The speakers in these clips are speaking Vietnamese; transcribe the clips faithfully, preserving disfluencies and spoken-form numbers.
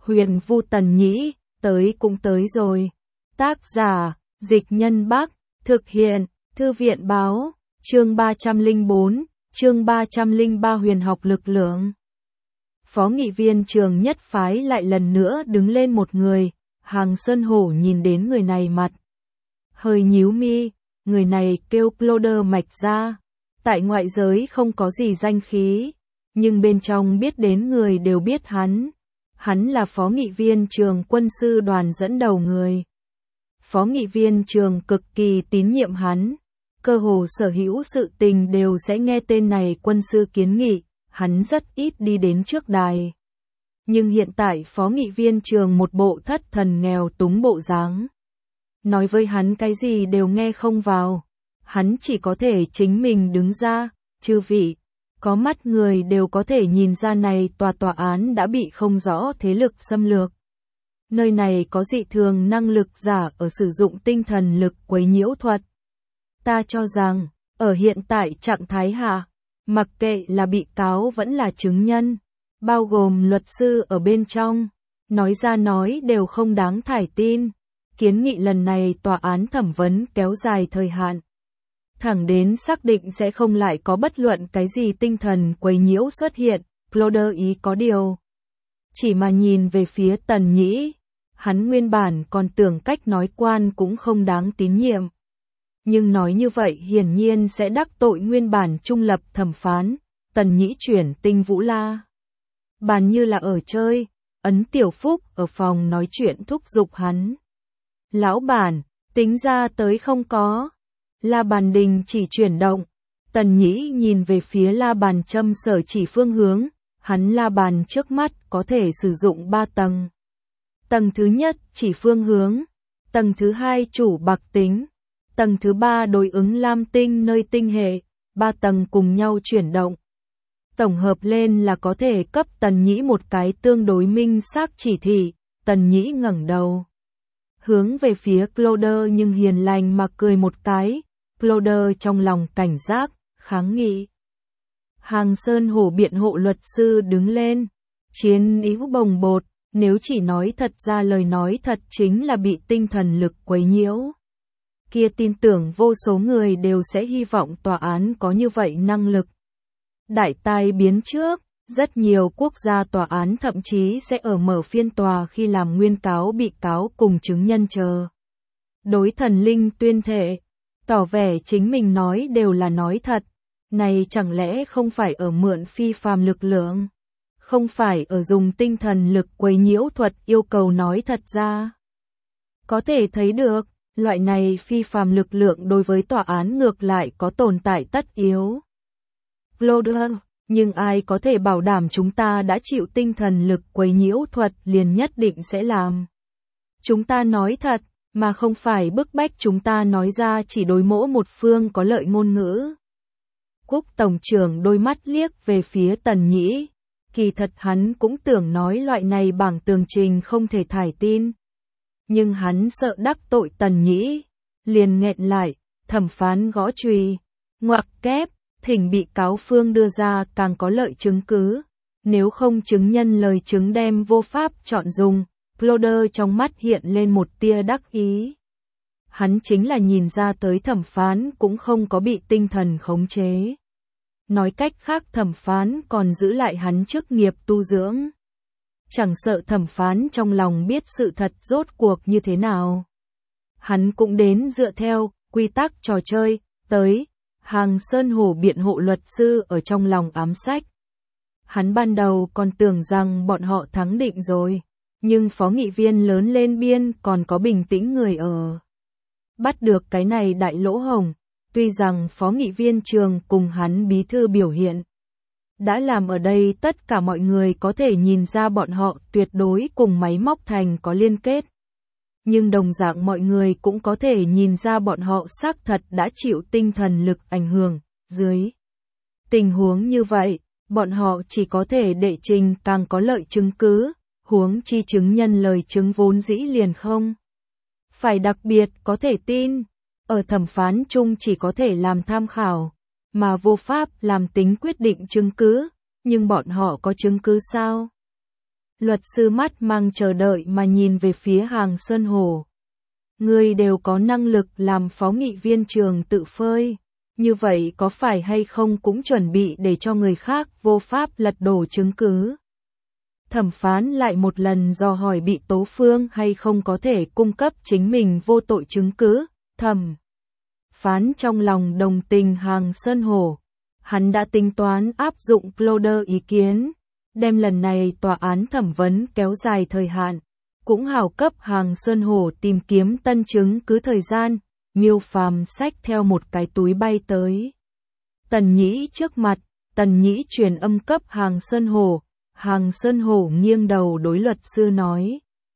Huyền Vu Tần Nhĩ, tới cũng tới rồi. Tác giả, Dịch Nhân Bắc, thực hiện, Thư viện Báo, chương ba trăm lẻ bốn, chương ba trăm lẻ ba huyền học lực lượng. Phó nghị viên trường nhất phái lại lần nữa đứng lên một người, Hàng Sơn Hổ nhìn đến người này mặt hơi nhíu mi, người này kêu Claude Mạch Gia, tại ngoại giới không có gì danh khí, nhưng bên trong biết đến người đều biết hắn. Hắn là phó nghị viên trường quân sư đoàn dẫn đầu người. Phó nghị viên trường cực kỳ tín nhiệm hắn, cơ hồ sở hữu sự tình đều sẽ nghe tên này quân sư kiến nghị, hắn rất ít đi đến trước đài. Nhưng hiện tại phó nghị viên trường một bộ thất thần nghèo túng bộ dáng. Nói với hắn cái gì đều nghe không vào, hắn chỉ có thể chính mình đứng ra, chư vị. Có mắt người đều có thể nhìn ra này tòa tòa án đã bị không rõ thế lực xâm lược. Nơi này có dị thường năng lực giả ở sử dụng tinh thần lực quấy nhiễu thuật. Ta cho rằng, ở hiện tại trạng thái hạ, mặc kệ là bị cáo vẫn là chứng nhân, bao gồm luật sư ở bên trong, nói ra nói đều không đáng thải tin. Kiến nghị lần này tòa án thẩm vấn kéo dài thời hạn. Thẳng đến xác định sẽ không lại có bất luận cái gì tinh thần quấy nhiễu xuất hiện, Claude ý có điều. Chỉ mà nhìn về phía Tần Nhĩ, hắn nguyên bản còn tưởng cách nói quan cũng không đáng tín nhiệm. Nhưng nói như vậy hiển nhiên sẽ đắc tội nguyên bản trung lập thẩm phán, Tần Nhĩ chuyển Tinh Vũ La. Bàn như là ở chơi, Ấn Tiểu Phúc ở phòng nói chuyện thúc giục hắn. Lão bản, tính ra tới không có. La Bàn Đình chỉ chuyển động, Tần Nhĩ nhìn về phía La Bàn châm sở chỉ phương hướng, hắn La Bàn trước mắt có thể sử dụng ba tầng. Tầng thứ nhất chỉ phương hướng, tầng thứ hai chủ bạc tính, tầng thứ ba đối ứng lam tinh nơi tinh hệ, ba tầng cùng nhau chuyển động. Tổng hợp lên là có thể cấp Tần Nhĩ một cái tương đối minh xác chỉ thị. Tần Nhĩ ngẩng đầu, hướng về phía Claude nhưng hiền lành mà cười một cái. Claude trong lòng cảnh giác, kháng nghị. Hàng Sơn Hổ biện hộ luật sư đứng lên, chiến ý bồng bột, nếu chỉ nói thật ra lời nói thật chính là bị tinh thần lực quấy nhiễu. Kia tin tưởng vô số người đều sẽ hy vọng tòa án có như vậy năng lực. Đại tai biến trước, rất nhiều quốc gia tòa án thậm chí sẽ ở mở phiên tòa khi làm nguyên cáo bị cáo cùng chứng nhân chờ. Đối thần linh tuyên thệ, tỏ vẻ chính mình nói đều là nói thật, này chẳng lẽ không phải ở mượn phi phàm lực lượng, không phải ở dùng tinh thần lực quấy nhiễu thuật yêu cầu nói thật ra. Có thể thấy được, loại này phi phàm lực lượng đối với tòa án ngược lại có tồn tại tất yếu. Claude, nhưng ai có thể bảo đảm chúng ta đã chịu tinh thần lực quấy nhiễu thuật liền nhất định sẽ làm. Chúng ta nói thật, mà không phải bức bách chúng ta nói ra chỉ đối mỗi một phương có lợi ngôn ngữ. Quốc Tổng trưởng đôi mắt liếc về phía Tần Nhĩ, kỳ thật hắn cũng tưởng nói loại này bảng tường trình không thể thải tin. Nhưng hắn sợ đắc tội Tần Nhĩ, liền nghẹn lại, thẩm phán gõ chùy, ngoặc kép, thỉnh bị cáo phương đưa ra càng có lợi chứng cứ, nếu không chứng nhân lời chứng đem vô pháp chọn dùng. Claude trong mắt hiện lên một tia đắc ý. Hắn chính là nhìn ra tới thẩm phán cũng không có bị tinh thần khống chế. Nói cách khác thẩm phán còn giữ lại hắn chức nghiệp tu dưỡng. Chẳng sợ thẩm phán trong lòng biết sự thật rốt cuộc như thế nào. Hắn cũng đến dựa theo quy tắc trò chơi, tới. Hàng Sơn Hổ biện hộ luật sư ở trong lòng ám sách. Hắn ban đầu còn tưởng rằng bọn họ thắng định rồi. Nhưng phó nghị viên lớn lên biên còn có bình tĩnh người ở. Bắt được cái này đại lỗ hổng, tuy rằng phó nghị viên trường cùng hắn bí thư biểu hiện. Đã làm ở đây tất cả mọi người có thể nhìn ra bọn họ tuyệt đối cùng máy móc thành có liên kết. Nhưng đồng dạng mọi người cũng có thể nhìn ra bọn họ xác thật đã chịu tinh thần lực ảnh hưởng, dưới. Tình huống như vậy, bọn họ chỉ có thể đệ trình càng có lợi chứng cứ. Huống chi chứng nhân lời chứng vốn dĩ liền không. Phải đặc biệt có thể tin, ở thẩm phán chung chỉ có thể làm tham khảo, mà vô pháp làm tính quyết định chứng cứ, nhưng bọn họ có chứng cứ sao? Luật sư mắt mang chờ đợi mà nhìn về phía Hàng Sơn Hổ. Ngươi đều có năng lực làm phó nghị viên trường tự phơi. Như vậy có phải hay không cũng chuẩn bị để cho người khác vô pháp lật đổ chứng cứ. Thẩm phán lại một lần dò hỏi bị tố phương hay không có thể cung cấp chính mình vô tội chứng cứ. Thẩm phán trong lòng đồng tình Hàng Sơn Hổ. Hắn đã tính toán áp dụng Ploder ý kiến, đem lần này tòa án thẩm vấn kéo dài thời hạn, cũng hảo cấp Hàng Sơn Hổ tìm kiếm tân chứng cứ thời gian. Miêu Phàm xách theo một cái túi bay tới Tần Nhĩ trước mặt, Tần Nhĩ truyền âm cấp Hàng Sơn Hổ. Hàng Sơn Hổ nghiêng đầu đối luật sư nói.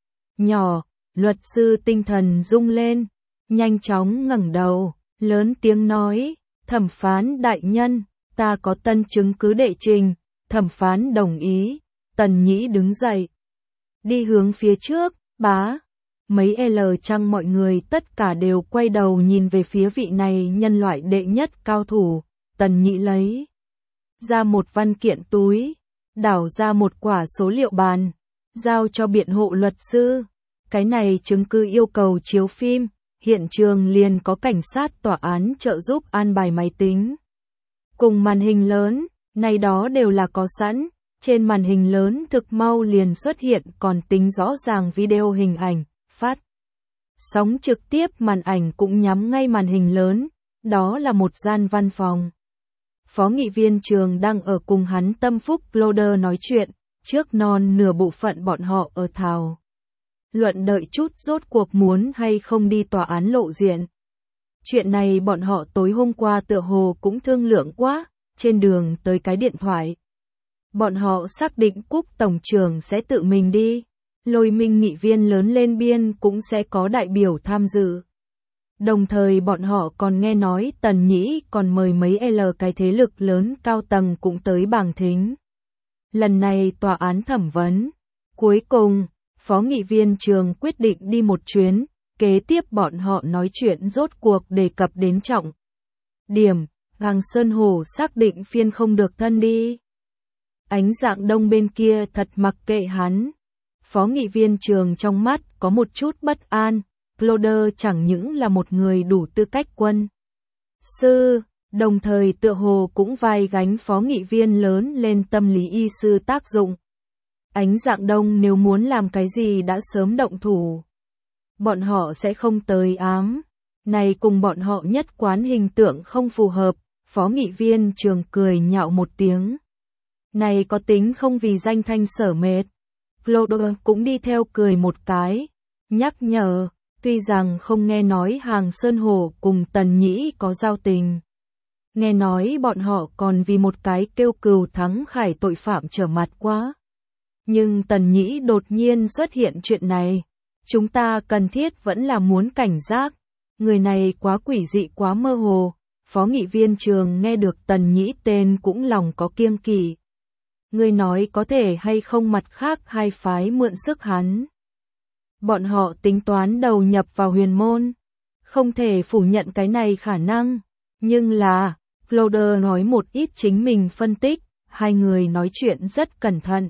Nhỏ, luật sư tinh thần rung lên, nhanh chóng ngẩng đầu, lớn tiếng nói, thẩm phán đại nhân, ta có tân chứng cứ đệ trình. Thẩm phán đồng ý. Tần Nhĩ đứng dậy, đi hướng phía trước. Bá, mấy L chăng mọi người tất cả đều quay đầu nhìn về phía vị này nhân loại đệ nhất cao thủ. Tần Nhĩ lấy ra một văn kiện túi, đảo ra một quả số liệu bàn, giao cho biện hộ luật sư. Cái này chứng cứ yêu cầu chiếu phim, hiện trường liền có cảnh sát tòa án trợ giúp an bài máy tính. Cùng màn hình lớn, này đó đều là có sẵn, trên màn hình lớn thực mau liền xuất hiện còn tính rõ ràng video hình ảnh, phát sóng trực tiếp màn ảnh cũng nhắm ngay màn hình lớn, đó là một gian văn phòng. Phó nghị viên trường đang ở cùng hắn tâm phúc Ploder nói chuyện, trước non nửa bộ phận bọn họ ở thảo luận đợi chút rốt cuộc muốn hay không đi tòa án lộ diện. Chuyện này bọn họ tối hôm qua tựa hồ cũng thương lượng quá, trên đường tới cái điện thoại. Bọn họ xác định Cúc tổng trưởng sẽ tự mình đi, Lôi Minh nghị viên lớn lên biên cũng sẽ có đại biểu tham dự. Đồng thời bọn họ còn nghe nói Tần Nhĩ còn mời mấy L cái thế lực lớn cao tầng cũng tới bảng thính. Lần này tòa án thẩm vấn, cuối cùng, phó nghị viên trường quyết định đi một chuyến, kế tiếp bọn họ nói chuyện rốt cuộc đề cập đến trọng điểm. Hàng Sơn Hổ xác định phiên không được thân đi. Ánh dạng đông bên kia thật mặc kệ hắn. Phó nghị viên trường trong mắt có một chút bất an. Ploder chẳng những là một người đủ tư cách quân sư, đồng thời tựa hồ cũng vai gánh phó nghị viên lớn lên tâm lý y sư tác dụng. Ánh dạng đông nếu muốn làm cái gì đã sớm động thủ. Bọn họ sẽ không tới ám. Này cùng bọn họ nhất quán hình tượng không phù hợp. Phó nghị viên trường cười nhạo một tiếng. Này có tính không vì danh thanh sở mệt. Ploder cũng đi theo cười một cái, nhắc nhở, tuy rằng không nghe nói Hàng Sơn Hổ cùng Tần Nhĩ có giao tình. Nghe nói bọn họ còn vì một cái kêu cừu thắng khải tội phạm trở mặt quá. Nhưng Tần Nhĩ đột nhiên xuất hiện chuyện này. Chúng ta cần thiết vẫn là muốn cảnh giác. Người này quá quỷ dị quá mơ hồ. Phó nghị viên trường nghe được Tần Nhĩ tên cũng lòng có kiêng kỵ. Người nói có thể hay không mặt khác hai phái mượn sức hắn. Bọn họ tính toán đầu nhập vào huyền môn. Không thể phủ nhận cái này khả năng. Nhưng là, Ploder nói một ít chính mình phân tích, hai người nói chuyện rất cẩn thận.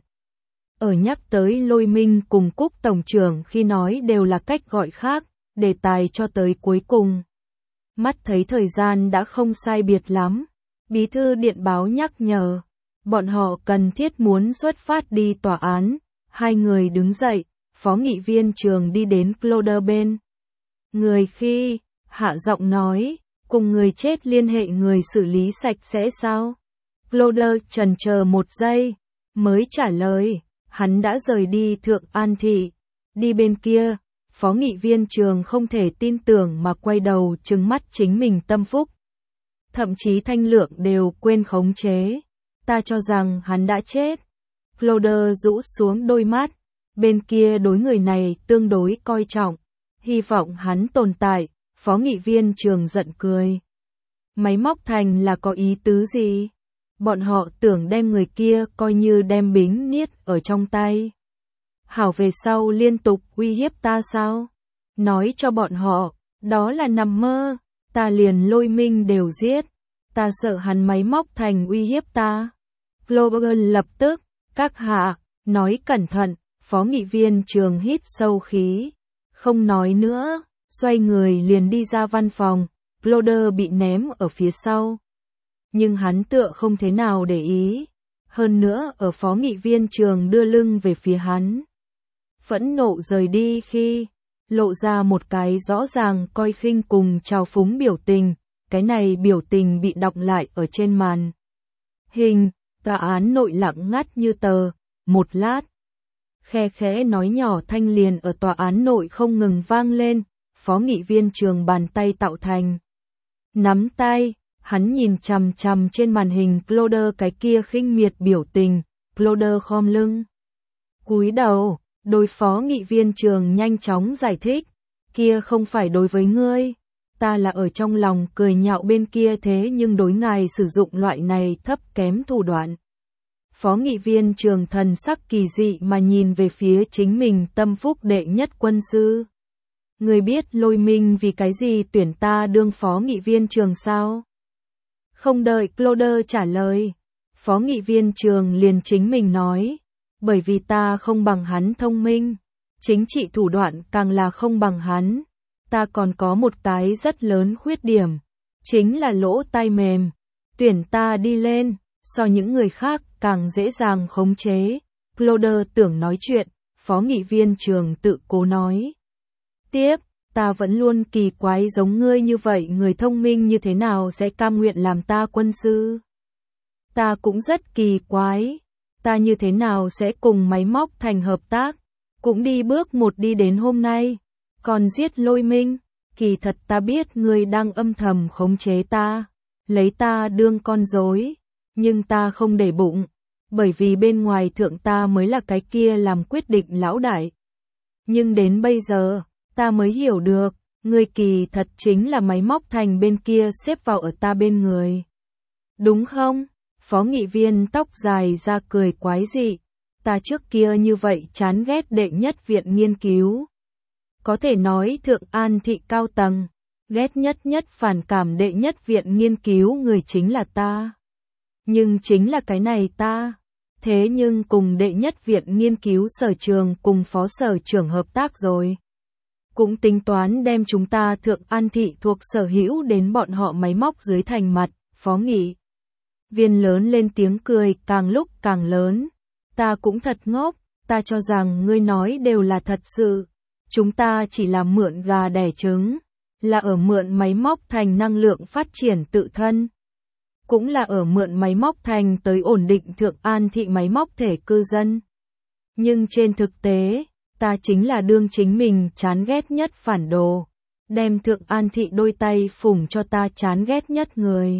Ở nhắc tới Lôi Minh cùng Cúc tổng trưởng khi nói đều là cách gọi khác, đề tài cho tới cuối cùng. Mắt thấy thời gian đã không sai biệt lắm, bí thư điện báo nhắc nhở, bọn họ cần thiết muốn xuất phát đi tòa án. Hai người đứng dậy, phó nghị viên trường đi đến Ploder bên người khi, hạ giọng nói, cùng người chết liên hệ người xử lý sạch sẽ sao? Ploder chần chờ một giây, mới trả lời, hắn đã rời đi Thượng An Thị, đi bên kia. Phó nghị viên trường không thể tin tưởng mà quay đầu trừng mắt chính mình tâm phúc. Thậm chí thanh lượng đều quên khống chế. Ta cho rằng hắn đã chết. Ploder rũ xuống đôi mắt. Bên kia đối người này tương đối coi trọng. Hy vọng hắn tồn tại. Phó nghị viên trường giận cười. Máy móc thành là có ý tứ gì? Bọn họ tưởng đem người kia coi như đem bính niết ở trong tay. Hảo về sau liên tục uy hiếp ta sao? Nói cho bọn họ, đó là nằm mơ, ta liền Lôi Minh đều giết, ta sợ hắn máy móc thành uy hiếp ta. Ploder lập tức, các hạ, nói cẩn thận, Phó nghị viên trường hít sâu khí, không nói nữa, xoay người liền đi ra văn phòng, Cloder bị ném ở phía sau. Nhưng hắn tựa không thế nào để ý, hơn nữa ở phó nghị viên trường đưa lưng về phía hắn. Phẫn nộ rời đi khi lộ ra một cái rõ ràng coi khinh cùng trào phúng biểu tình, cái này biểu tình bị đọc lại ở trên màn hình, tòa án nội lặng ngắt như tờ, một lát. Khe khẽ nói nhỏ thanh liền ở tòa án nội không ngừng vang lên, phó nghị viên trường bàn tay tạo thành nắm tay, hắn nhìn chằm chằm trên màn hình Cloder cái kia khinh miệt biểu tình, Cloder khom lưng, cúi đầu, đối phó nghị viên trường nhanh chóng giải thích, kia không phải đối với ngươi, ta là ở trong lòng cười nhạo bên kia thế nhưng đối ngài sử dụng loại này thấp kém thủ đoạn. Phó nghị viên trường thần sắc kỳ dị mà nhìn về phía chính mình tâm phúc đệ nhất quân sư. Người biết Lôi Minh vì cái gì tuyển ta đương phó nghị viên trường sao? Không đợi Cloder trả lời, phó nghị viên trường liền chính mình nói, bởi vì ta không bằng hắn thông minh, chính trị thủ đoạn càng là không bằng hắn, ta còn có một cái rất lớn khuyết điểm, chính là lỗ tai mềm, tuyển ta đi lên, so những người khác càng dễ dàng khống chế. Cloder tưởng nói chuyện, phó nghị viên trường tự cố nói. Tiếp, ta vẫn luôn kỳ quái giống ngươi như vậy người thông minh như thế nào sẽ cam nguyện làm ta quân sư. Ta cũng rất kỳ quái, ta như thế nào sẽ cùng máy móc thành hợp tác, cũng đi bước một đi đến hôm nay, còn giết Lôi Minh, kỳ thật ta biết ngươi đang âm thầm khống chế ta, lấy ta đương con rối, nhưng ta không để bụng, bởi vì bên ngoài thượng ta mới là cái kia làm quyết định lão đại. Nhưng đến bây giờ, ta mới hiểu được, ngươi kỳ thật chính là máy móc thành bên kia xếp vào ở ta bên người. Đúng không? Phó nghị viên tóc dài ra cười quái dị, ta trước kia như vậy chán ghét đệ nhất viện nghiên cứu. Có thể nói thượng an thị cao tầng, ghét nhất nhất phản cảm đệ nhất viện nghiên cứu người chính là ta. Nhưng chính là cái này ta, thế nhưng cùng đệ nhất viện nghiên cứu sở trường cùng phó sở trưởng hợp tác rồi. Cũng tính toán đem chúng ta thượng an thị thuộc sở hữu đến bọn họ máy móc dưới thành mặt, phó nghị. Viên lớn lên tiếng cười càng lúc càng lớn, ta cũng thật ngốc, ta cho rằng ngươi nói đều là thật sự, chúng ta chỉ là mượn gà đẻ trứng, là ở mượn máy móc thành năng lượng phát triển tự thân. Cũng là ở mượn máy móc thành tới ổn định thượng an thị máy móc thể cư dân. Nhưng trên thực tế, ta chính là đương chính mình chán ghét nhất phản đồ, đem thượng an thị đôi tay phủng cho ta chán ghét nhất người.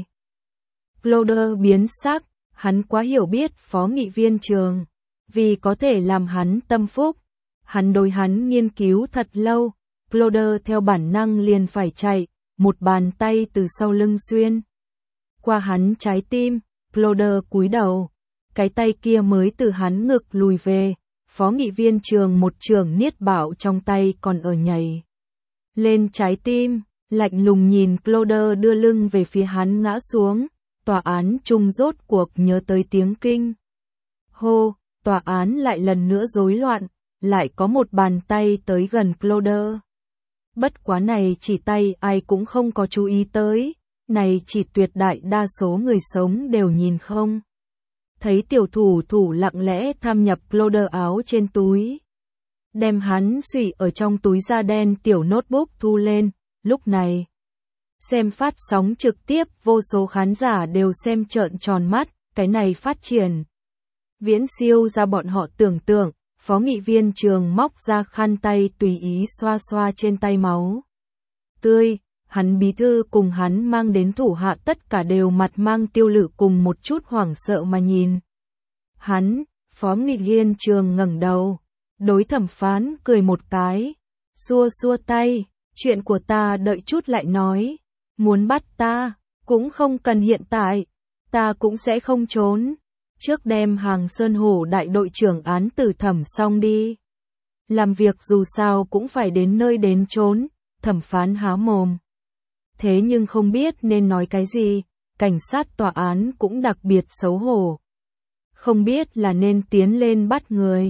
Cloder biến sắc, hắn quá hiểu biết phó nghị viên trường, vì có thể làm hắn tâm phúc, hắn đối hắn nghiên cứu thật lâu, Cloder theo bản năng liền phải chạy, một bàn tay từ sau lưng xuyên qua hắn trái tim, Cloder cúi đầu, cái tay kia mới từ hắn ngực lùi về, phó nghị viên trường một trường niết bảo trong tay còn ở nhảy lên trái tim, lạnh lùng nhìn Cloder đưa lưng về phía hắn ngã xuống, tòa án trung rốt cuộc nhớ tới tiếng kinh. Hô, tòa án lại lần nữa rối loạn, lại có một bàn tay tới gần Cloder. Bất quá này chỉ tay ai cũng không có chú ý tới. Này chỉ tuyệt đại đa số người sống đều nhìn không. Thấy tiểu thủ thủ lặng lẽ tham nhập Cloder áo trên túi. Đem hắn xùy ở trong túi da đen tiểu notebook thu lên, lúc này. Xem phát sóng trực tiếp vô số khán giả đều xem trợn tròn mắt, cái này phát triển. Viễn siêu ra bọn họ tưởng tượng, phó nghị viên trường móc ra khăn tay tùy ý xoa xoa trên tay máu tươi. Hắn bí thư cùng hắn mang đến thủ hạ tất cả đều mặt mang tiêu lự cùng một chút hoảng sợ mà nhìn. Hắn, phó nghị viên trường ngẩng đầu, đối thẩm phán cười một cái, xua xua tay, chuyện của ta đợi chút lại nói, muốn bắt ta, cũng không cần hiện tại, ta cũng sẽ không trốn, trước đem hàng Sơn Hổ đại đội trưởng án tử thẩm xong đi. Làm việc dù sao cũng phải đến nơi đến chốn, thẩm phán há mồm. Thế nhưng không biết nên nói cái gì, cảnh sát tòa án cũng đặc biệt xấu hổ. Không biết là nên tiến lên bắt người,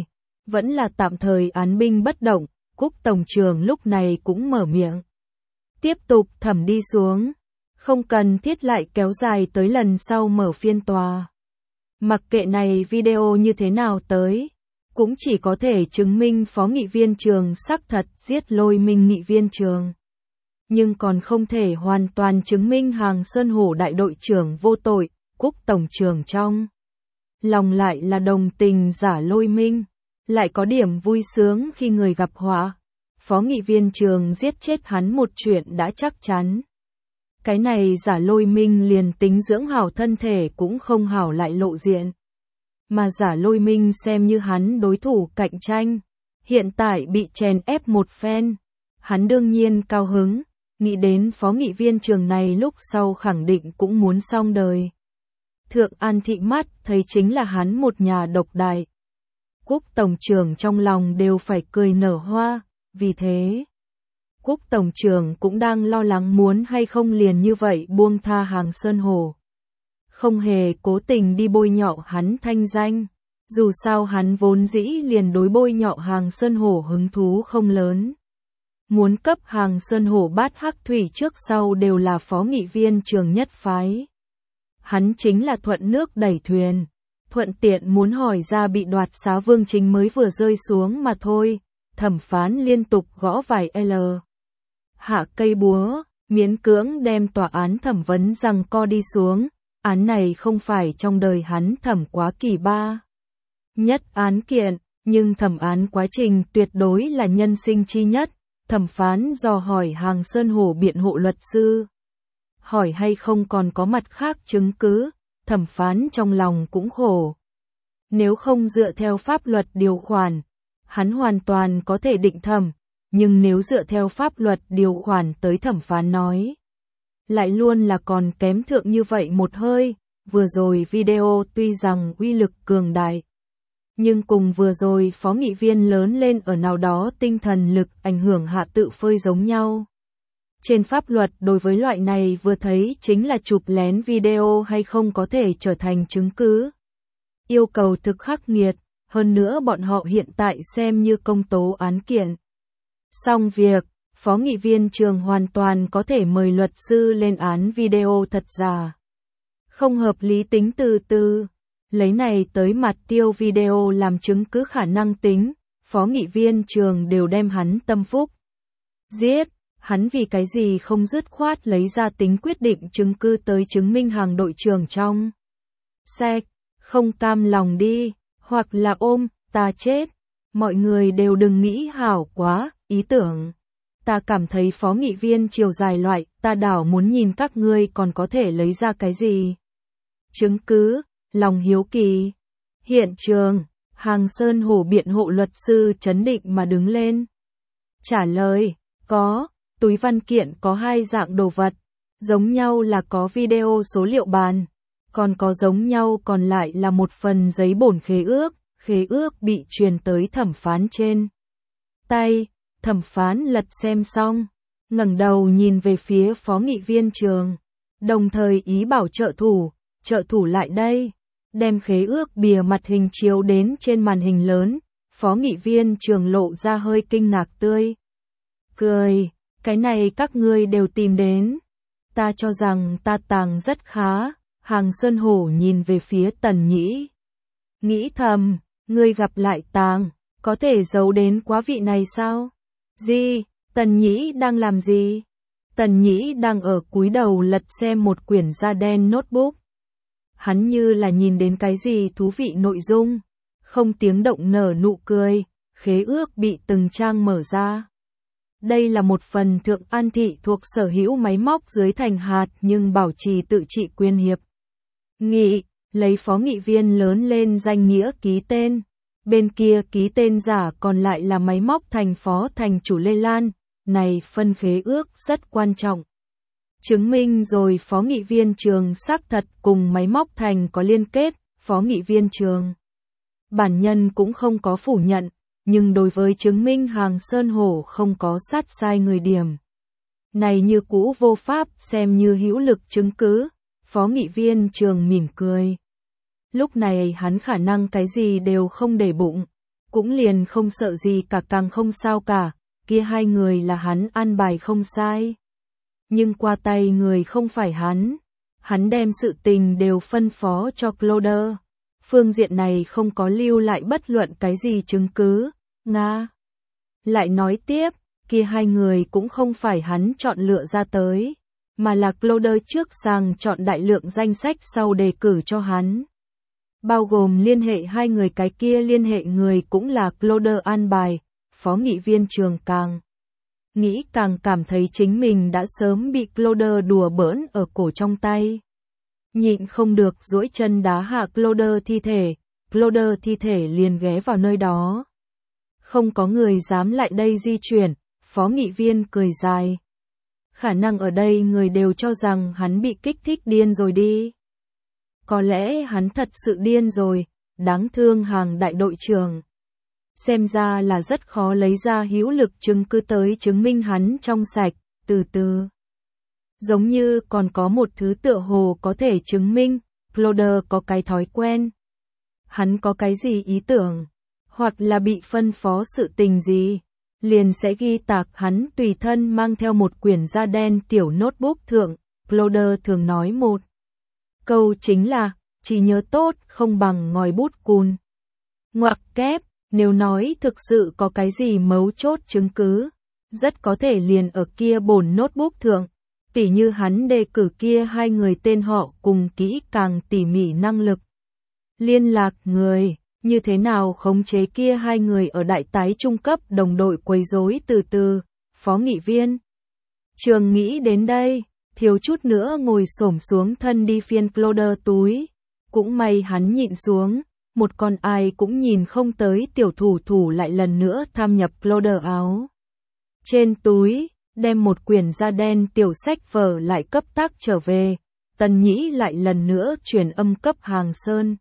vẫn là tạm thời án binh bất động, Cúc Tổng trưởng lúc này cũng mở miệng. Tiếp tục thẩm đi xuống, không cần thiết lại kéo dài tới lần sau mở phiên tòa. Mặc kệ này video như thế nào tới, cũng chỉ có thể chứng minh Phó Nghị viên Trường xác thật giết Lôi Minh Nghị viên Trường. Nhưng còn không thể hoàn toàn chứng minh Hàng Sơn Hổ đại đội trưởng vô tội, Cúc Tổng trưởng trong lòng lại là đồng tình giả Lôi Minh, lại có điểm vui sướng khi người gặp họa. Phó Nghị viên Trường giết chết hắn một chuyện đã chắc chắn. Cái này giả Lôi Minh liền tính dưỡng hảo thân thể cũng không hảo lại lộ diện. Mà giả Lôi Minh xem như hắn đối thủ cạnh tranh, hiện tại bị chèn ép một phen. Hắn đương nhiên cao hứng, nghĩ đến Phó Nghị viên Trường này lúc sau khẳng định cũng muốn xong đời. Thượng An Thị mắt thấy chính là hắn một nhà độc đại. Cúc Tổng trưởng trong lòng đều phải cười nở hoa, vì thế Cúc Tổng trưởng cũng đang lo lắng muốn hay không liền như vậy buông tha Hàng Sơn Hổ. Không hề cố tình đi bôi nhọ hắn thanh danh, dù sao hắn vốn dĩ liền đối bôi nhọ Hàng Sơn Hổ hứng thú không lớn. Muốn cấp Hàng Sơn Hổ bát hắc thủy trước sau đều là Phó Nghị viên Trường nhất phái. Hắn chính là thuận nước đẩy thuyền, thuận tiện muốn hỏi ra bị đoạt xá Vương Chính mới vừa rơi xuống mà thôi. Thẩm phán liên tục gõ vài L. Hạ cây búa, miễn cưỡng đem tòa án thẩm vấn rằng co đi xuống. Án này không phải trong đời hắn thẩm quá kỳ ba nhất án kiện, nhưng thẩm án quá trình tuyệt đối là nhân sinh chi nhất. Thẩm phán dò hỏi Hàng Sơn Hổ biện hộ luật sư, hỏi hay không còn có mặt khác chứng cứ. Thẩm phán trong lòng cũng khổ. Nếu không dựa theo pháp luật điều khoản, hắn hoàn toàn có thể định thẩm, nhưng nếu dựa theo pháp luật điều khoản tới thẩm phán nói, lại luôn là còn kém thượng như vậy một hơi. Vừa rồi video tuy rằng uy lực cường đại, nhưng cùng vừa rồi Phó Nghị viên lớn lên ở nào đó tinh thần lực ảnh hưởng hạ tự phơi giống nhau. Trên pháp luật đối với loại này vừa thấy chính là chụp lén video hay không có thể trở thành chứng cứ. Yêu cầu thực khắc nghiệt, hơn nữa bọn họ hiện tại xem như công tố án kiện. Xong việc, Phó Nghị viên Trường hoàn toàn có thể mời luật sư lên án video thật giả. Không hợp lý tính từ từ, lấy này tới mặt tiêu video làm chứng cứ khả năng tính, Phó Nghị viên Trường đều đem hắn tâm phúc giết. Hắn vì cái gì không dứt khoát lấy ra tính quyết định chứng cứ tới chứng minh Hàng đội trưởng trong xe, không cam lòng đi, hoặc là ôm, ta chết. Mọi người đều đừng nghĩ hảo quá, ý tưởng. Ta cảm thấy Phó Nghị viên chiều dài loại, ta đảo muốn nhìn các ngươi còn có thể lấy ra cái gì. Chứng cứ, lòng hiếu kỳ. Hiện trường, Hàng Sơn Hổ biện hộ luật sư chấn định mà đứng lên. Trả lời, có. Túi văn kiện có hai dạng đồ vật, giống nhau là có video số liệu bàn, còn có giống nhau còn lại là một phần giấy bổn khế ước, khế ước bị truyền tới thẩm phán trên tay. Thẩm phán lật xem xong, ngẩng đầu nhìn về phía Phó Nghị viên Trường, đồng thời ý bảo trợ thủ, trợ thủ lại đây, đem khế ước bìa mặt hình chiếu đến trên màn hình lớn. Phó Nghị viên Trường lộ ra hơi kinh ngạc tươi cười. Cái này các ngươi đều tìm đến. Ta cho rằng ta tàng rất khá. Hàng Sơn Hổ nhìn về phía Tần Nhĩ. Nghĩ thầm, ngươi gặp lại tàng, có thể giấu đến quá vị này sao? Gì? Tần Nhĩ đang làm gì? Tần Nhĩ đang ở cúi đầu lật xem một quyển da đen notebook. Hắn như là nhìn đến cái gì thú vị nội dung, không tiếng động nở nụ cười. Khế ước bị từng trang mở ra. Đây là một phần Thượng An Thị thuộc sở hữu máy móc dưới thành hạt nhưng bảo trì tự trị quyền hiệp nghị, lấy Phó Nghị viên lớn lên danh nghĩa ký tên. Bên kia ký tên giả còn lại là máy móc thành phó thành chủ Lê Lan. Này phân khế ước rất quan trọng. Chứng minh rồi Phó Nghị viên Trường xác thật cùng máy móc thành có liên kết. Phó Nghị viên Trường bản nhân cũng không có phủ nhận. Nhưng đối với chứng minh Hàng Sơn Hổ không có sát sai người điểm này như cũ vô pháp xem như hữu lực chứng cứ. Phó Nghị viên Trường mỉm cười. Lúc này hắn khả năng cái gì đều không để bụng. cũng liền không sợ gì cả, càng không sao cả, kia hai người là hắn an bài không sai. Nhưng qua tay người không phải hắn, hắn đem sự tình đều phân phó cho Claude. Phương diện này không có lưu lại bất luận cái gì chứng cứ, Nga. Lại nói tiếp, kia hai người cũng không phải hắn chọn lựa ra tới, mà là Claude trước sàng chọn đại lượng danh sách sau đề cử cho hắn. Bao gồm liên hệ hai người, cái kia liên hệ người cũng là Claude an bài. Phó nghị viên Trường càng nghĩ càng cảm thấy chính mình đã sớm bị Claude đùa bỡn ở cổ trong tay. Nhịn không được duỗi chân đá hạ Claude thi thể, Claude thi thể liền ghé vào nơi đó. Không có người dám lại đây di chuyển, phó nghị viên cười dài. Khả năng ở đây người đều cho rằng hắn bị kích thích điên rồi đi. Có lẽ hắn thật sự điên rồi, đáng thương Hàng đại đội trưởng. Xem ra là rất khó lấy ra hữu lực chứng cứ tới chứng minh hắn trong sạch, từ từ. Giống như còn có một thứ tựa hồ có thể chứng minh, Claude có cái thói quen. Hắn có cái gì ý tưởng, hoặc là bị phân phó sự tình gì, liền sẽ ghi tạc hắn tùy thân mang theo một quyển da đen tiểu notebook thượng. Claude thường nói một câu chính là, chỉ nhớ tốt không bằng ngòi bút cùn. Ngoặc kép, nếu nói thực sự có cái gì mấu chốt chứng cứ, rất có thể liền ở kia bổn notebook thượng, tỉ như hắn đề cử kia hai người tên họ cùng kỹ càng tỉ mỉ năng lực. Liên lạc người, như thế nào khống chế kia hai người ở đại tái trung cấp đồng đội quấy rối, từ từ, phó nghị viên. Trường nghĩ đến đây, thiếu chút nữa ngồi xổm xuống thân đi phiên Claude túi, cũng may hắn nhịn xuống. Một con ai cũng nhìn không tới tiểu thủ thủ lại lần nữa tham nhập Claude áo. Trên túi, đem một quyển da đen tiểu sách vở lại cấp tác trở về, Tần Nhĩ lại lần nữa truyền âm cấp Hàng Sơn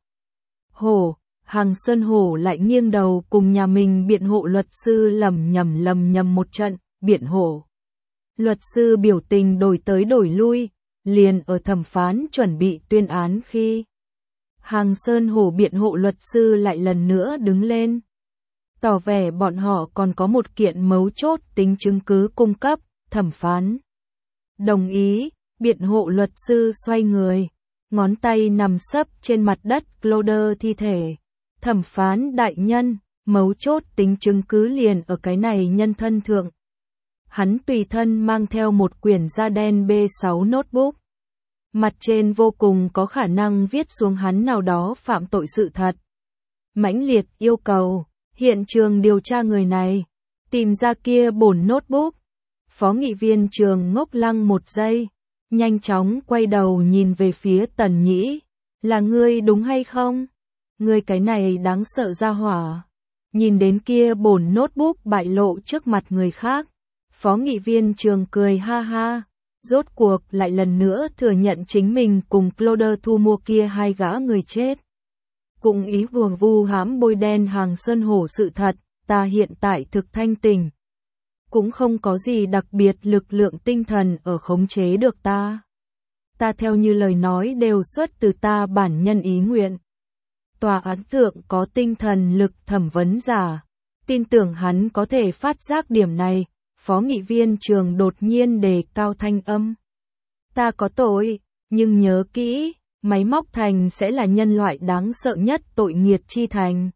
Hổ, Hàng Sơn Hổ lại nghiêng đầu cùng nhà mình biện hộ luật sư lầm nhầm lầm nhầm một trận, biện hộ. Luật sư biểu tình đổi tới đổi lui, liền ở thẩm phán chuẩn bị tuyên án khi Hàng Sơn Hổ biện hộ luật sư lại lần nữa đứng lên, tỏ vẻ bọn họ còn có một kiện mấu chốt tính chứng cứ cung cấp. Thẩm phán đồng ý, biện hộ luật sư xoay người, ngón tay nằm sấp trên mặt đất Claude thi thể. Thẩm phán đại nhân, mấu chốt tính chứng cứ liền ở cái này nhân thân thượng. Hắn tùy thân mang theo một quyển da đen B sáu notebook. Mặt trên vô cùng có khả năng viết xuống hắn nào đó phạm tội sự thật. Mãnh liệt yêu cầu, hiện trường điều tra người này, tìm ra kia bổn notebook. Phó nghị viên Trường ngốc lăng một giây, nhanh chóng quay đầu nhìn về phía Tần Nhĩ. Là ngươi đúng hay không? Ngươi cái này đáng sợ ra hỏa. Nhìn đến kia bổn notebook bại lộ trước mặt người khác. Phó nghị viên Trường cười ha ha. Rốt cuộc lại lần nữa thừa nhận chính mình cùng Claude thu mua kia hai gã người chết. Cùng ý vuông vu hãm bôi đen Hàng Sơn Hổ sự thật, ta hiện tại thực thanh tỉnh. Cũng không có gì đặc biệt lực lượng tinh thần ở khống chế được ta. Ta theo như lời nói đều xuất từ ta bản nhân ý nguyện. Tòa án thượng có tinh thần lực thẩm vấn giả. Tin tưởng hắn có thể phát giác điểm này. Phó nghị viên Trường đột nhiên đề cao thanh âm. Ta có tội, nhưng nhớ kỹ, máy móc thành sẽ là nhân loại đáng sợ nhất tội nghiệt chi thành.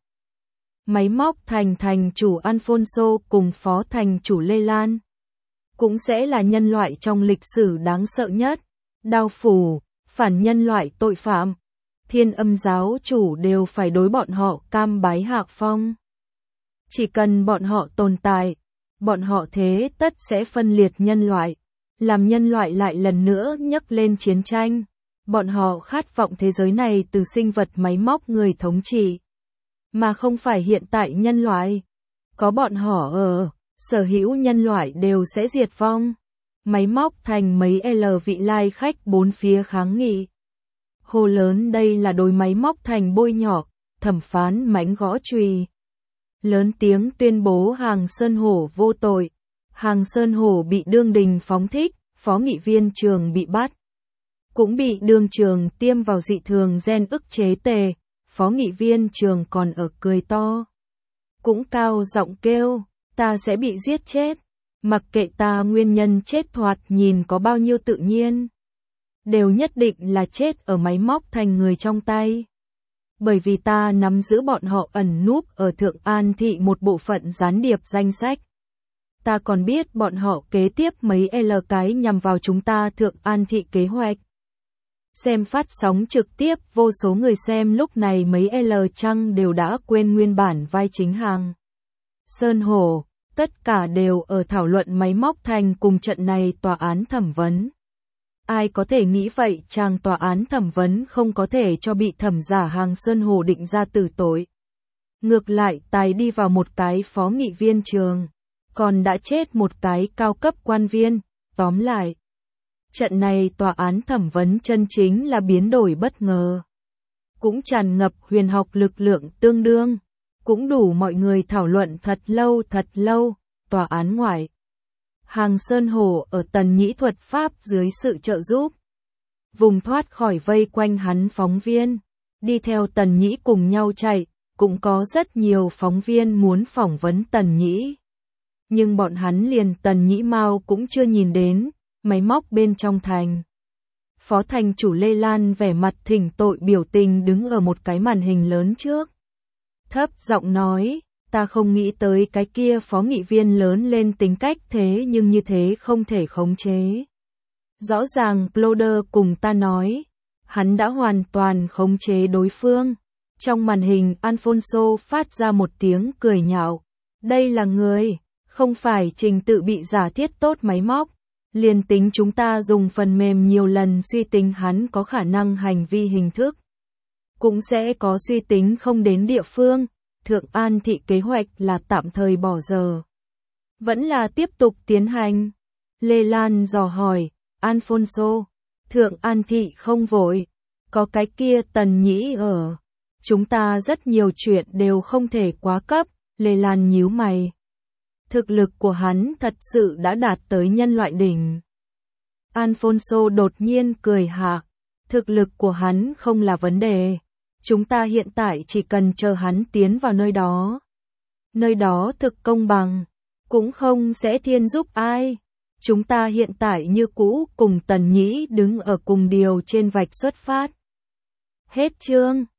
Máy móc thành thành chủ Alfonso cùng phó thành chủ Lê Lan. Cũng sẽ là nhân loại trong lịch sử đáng sợ nhất. Đao phủ, phản nhân loại tội phạm. Thiên Âm giáo chủ đều phải đối bọn họ cam bái hạ phong. Chỉ cần bọn họ tồn tại, bọn họ thế tất sẽ phân liệt nhân loại, làm nhân loại lại lần nữa nhấc lên chiến tranh. Bọn họ khát vọng thế giới này từ sinh vật máy móc người thống trị, mà không phải hiện tại nhân loại. Có bọn họ ở, sở hữu nhân loại đều sẽ diệt vong. Máy móc thành mấy L vị lai khách bốn phía kháng nghị. Hô lớn đây là đối máy móc thành bôi nhọ, thẩm phán mãnh gõ chùy. Lớn tiếng tuyên bố Hàng Sơn Hổ vô tội. Hàng Sơn Hổ bị đương đình phóng thích, phó nghị viên Trường bị bắt. Cũng bị đương trường tiêm vào dị thường gen ức chế tề, phó nghị viên Trường còn ở cười to. cũng cao giọng kêu, ta sẽ bị giết chết. Mặc kệ ta nguyên nhân chết thoạt nhìn có bao nhiêu tự nhiên, đều nhất định là chết ở máy móc thành người trong tay. Bởi vì ta nắm giữ bọn họ ẩn núp ở Thượng An Thị một bộ phận gián điệp danh sách. Ta còn biết bọn họ kế tiếp mấy L cái nhằm vào chúng ta Thượng An Thị kế hoạch. Xem phát sóng trực tiếp, vô số người xem lúc này mấy L chăng đều đã quên nguyên bản vai chính Hàng Sơn Hổ, tất cả đều ở thảo luận máy móc thành cùng trận này tòa án thẩm vấn. Ai có thể nghĩ vậy, chàng tòa án thẩm vấn không có thể cho bị thẩm giả Hàng Sơn Hổ định ra tử tội. Ngược lại tài đi vào một cái phó nghị viên trường, còn đã chết một cái cao cấp quan viên. Tóm lại, trận này tòa án thẩm vấn chân chính là biến đổi bất ngờ. Cũng tràn ngập huyền học lực lượng tương đương, cũng đủ mọi người thảo luận thật lâu thật lâu. Tòa án ngoại, Hàng Sơn Hổ ở Tần Nhĩ thuật pháp dưới sự trợ giúp, vùng thoát khỏi vây quanh hắn phóng viên, đi theo Tần Nhĩ cùng nhau chạy, cũng có rất nhiều phóng viên muốn phỏng vấn Tần Nhĩ. Nhưng bọn hắn liền Tần Nhĩ Mao cũng chưa nhìn đến, máy móc bên trong thành. Phó thành chủ Lê Lan vẻ mặt thỉnh tội biểu tình đứng ở một cái màn hình lớn trước. Thấp giọng nói, ta không nghĩ tới cái kia phó nghị viên lớn lên tính cách thế nhưng như thế không thể khống chế. Rõ ràng Ploder cùng ta nói, hắn đã hoàn toàn khống chế đối phương. Trong màn hình Alfonso phát ra một tiếng cười nhạo. Đây là người, không phải trình tự bị giả thiết tốt máy móc. Liền tính chúng ta dùng phần mềm nhiều lần suy tính hắn có khả năng hành vi hình thức, cũng sẽ có suy tính không đến địa phương. Thượng An Thị kế hoạch là tạm thời bỏ giờ, vẫn là tiếp tục tiến hành? Lê Lan dò hỏi. Alfonso, Thượng An Thị không vội, có cái kia Tần Nhĩ ở. Chúng ta rất nhiều chuyện đều không thể quá cấp. Lê Lan nhíu mày. Thực lực của hắn thật sự đã đạt tới nhân loại đỉnh. Alfonso đột nhiên cười hạ. Thực lực của hắn không là vấn đề. Chúng ta hiện tại chỉ cần chờ hắn tiến vào nơi đó. Nơi đó thực công bằng, cũng không sẽ thiên giúp ai. Chúng ta hiện tại như cũ cùng Tần Nhĩ đứng ở cùng điều trên vạch xuất phát. Hết chương.